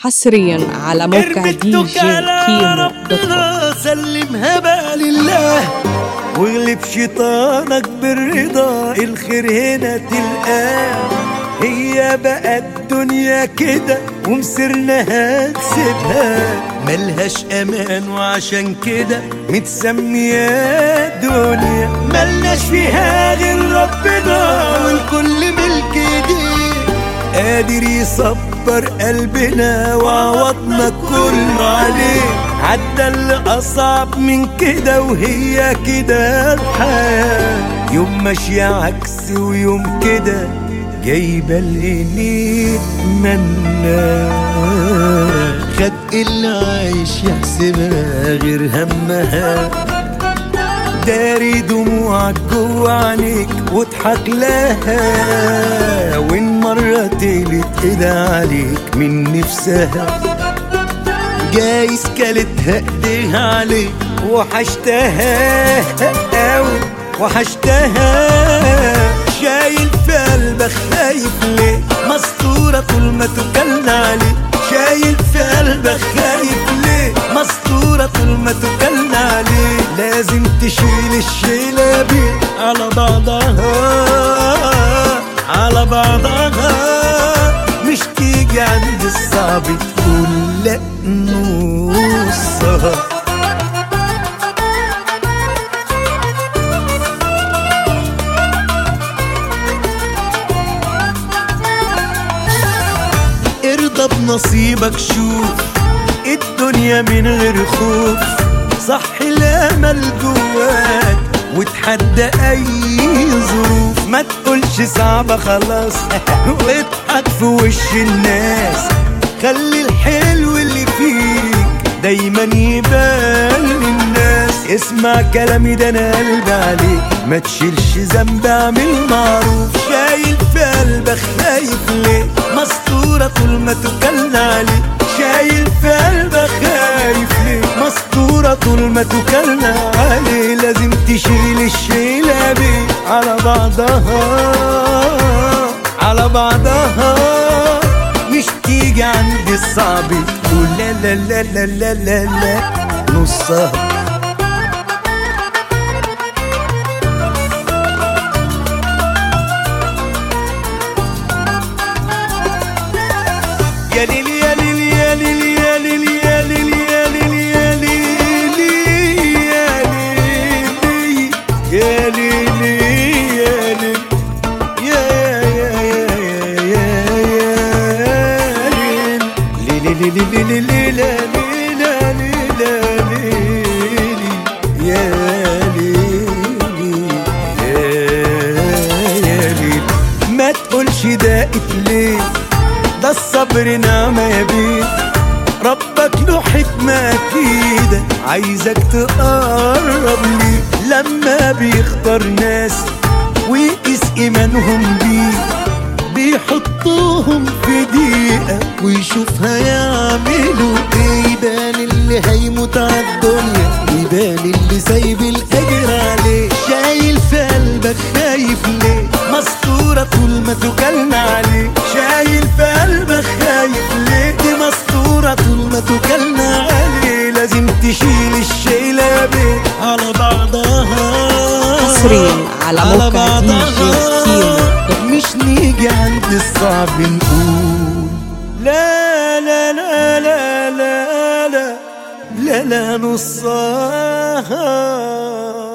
حصريا على موقع دي جي كيمو دوت كوم. سلمها بقى لله واغلب شيطانك بالرضا، الخير هنا تلقاه. هي بقى الدنيا كده ومسرنا هنسيبها، ملهاش امان وعشان كده متسمية دنيا. ملناش فيها غير ربنا والكل ملك ايديه، قادر يصبر قلبنا وعوضنا كله عليه. عدى اللي اصعب من كده وهي كده الحياة، يوم ماشية عكس ويوم كده جايبة اللي نتمنى. خد اللي عايش يحسبها غير همها، داري دموعك جوا عينيك واضحك لها، وان مرة تقلت ايدها عليك من نفسها، جايز كلتها ايديها عليك وحشتها اوي وحشتها. شايل في قلبك خايف ليه مستورة طول ما تكلنا عليه، شايل في قلبك خايف ليه مستورة طول ما تكلنا عليه. لازم تشيل الشيلة دي على بعضها على بعضها، مش تيجي عند الصعب تقول لا نصها. ارضى بنصيبك، شوف الدنيا من غير خوف، صح الامل جواك وتحدى اي ظروف. ما تقولش صعبة خلاص واضحك في وش الناس، خلي الحلو اللي فيك دايما يبان للناس. اسمع كلامي ده انا قلبي عليك، ما تشيلش ذنب اعمل معروف. شايل في قلبك خايف ليه مستورة طول ما تكلنا عليه، شايل في قلبك خايف ليه مستورة طول ما تكلنا عليه. لازم تشيل الشيلة دي على بعضها على بعضها، مش تيجي عند الصعب تقول لا لا لا لا لا لا لا نصها. يا ليل يا ليل يا ليل يا ليل يا ليل يا ليل يا ليل يا ليل يا ليل يا ليل. ما تقولش دقت ليه، ده الصبر نعمة يا بيه، ربك له حكمة أكيدة عايزك تقرب ليه. لما بيختار ناس ويقيس إيمانهم بيه، بيحطوهم في دقيقة ويشوف هيعملوا ايه. يبان اللي هيموت عالدنيا ويبان اللي سايب الأجر عليه. شايل في قلبك خايف ليه مستورة طول ما تكلنا عليه، شايل في قلبك خايف ليه دي مستورة طول ما تكلنا عليه. لازم تشيل الشيلة دي على بعضها حصريا على موقع دي جي كيمو. مش نيجي عند الصعب نقول لا لا لا لا لا لا لا لا نصها.